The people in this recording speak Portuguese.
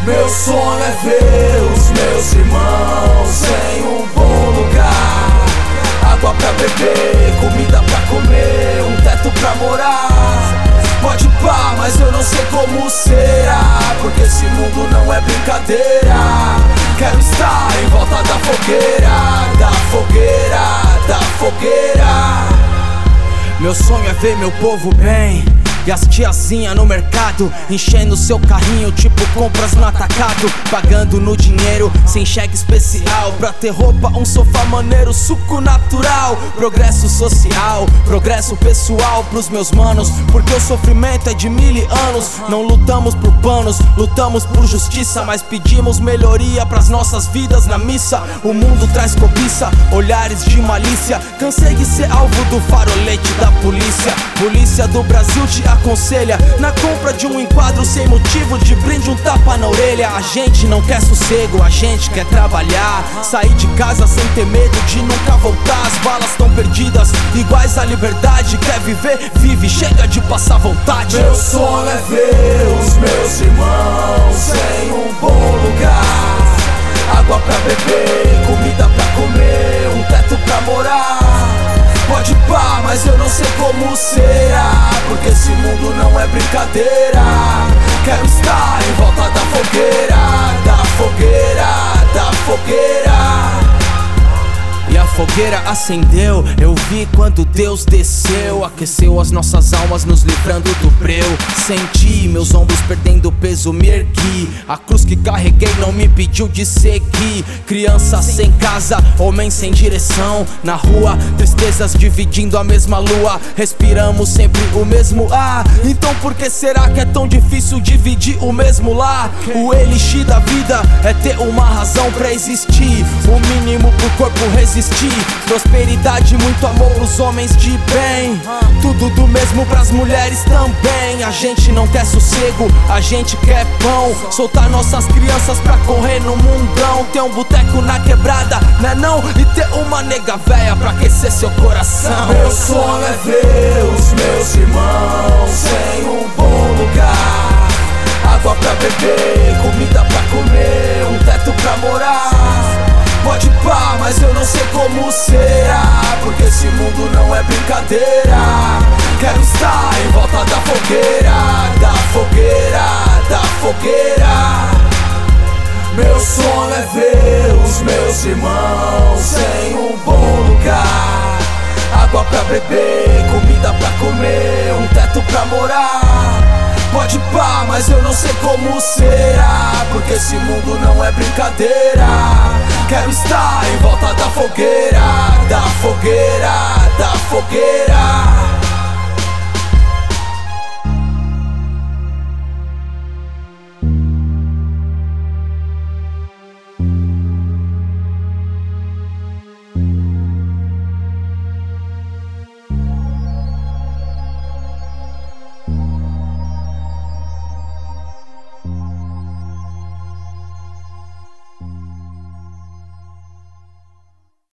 Meu sonho é ver os meus irmãos em um bom lugar, água pra beber, comida pra comer, um teto pra morar. Pode pá, mas eu não sei como será, porque esse mundo não é brincadeira. Quero estar em volta da fogueira, da fogueira, da fogueira. Meu sonho é ver meu povo bem, e as tiazinha no mercado enchendo seu carrinho, tipo compras no atacado, pagando no dinheiro, sem cheque especial, pra ter roupa, um sofá maneiro, suco natural. Progresso social, progresso pessoal pros meus manos, porque o sofrimento é de 1000 anos. Não lutamos por panos, lutamos por justiça, mas pedimos melhoria pras nossas vidas na missa. O mundo traz cobiça, olhares de malícia. Cansei de ser alvo do farolete da polícia. Polícia do Brasil te aconselha, na compra de um enquadro sem motivo de brinde, um tapa na orelha. A gente não quer sossego, a gente quer trabalhar, sair de casa sem ter medo de nunca voltar. As balas tão perdidas, iguais à liberdade. Quer viver, vive, chega de passar vontade. Meu sonho é ver os meus irmãos em um bom lugar, água pra beber, comida pra comer, um teto pra morar. Pode pá, mas eu não sei como será, porque esse mundo não é brincadeira. Quero estar em volta da fogueira, da fogueira, da fogueira. E a fogueira acendeu, eu vi quando Deus desceu, aqueceu as nossas almas, nos livrando do breu. Senti meus ombros perdendo peso, me ergui. A cruz que carreguei não me pediu de seguir. Criança sem casa, homem sem direção. Na rua, tristezas dividindo a mesma lua. Respiramos sempre o mesmo ar. Então por que será que é tão difícil dividir o mesmo lar? O elixir da vida é ter uma razão pra existir, o mínimo pro corpo resistir. Prosperidade, muito amor pros homens de bem, tudo do mesmo pras mulheres também. A gente não quer sossego, a gente quer pão. Soltar nossas crianças pra correr no mundão. Ter um boteco na quebrada, né não? E ter uma nega véia pra aquecer seu coração. Meu sonho é ver os meus irmãos em um bom lugar, água pra beber, comida pra comer, um teto pra morar. Pode pá, mas eu não sei como será, porque esse mundo não é brincadeira. Quero estar em volta da fogueira, da fogueira, da fogueira. Meu sonho é ver os meus irmãos em um bom lugar, água pra beber, comida pra comer, um teto pra morar. Pode pá, mas eu não sei como será, porque esse mundo não é brincadeira. Quero estar em volta da fogueira, da fogueira, da fogueira.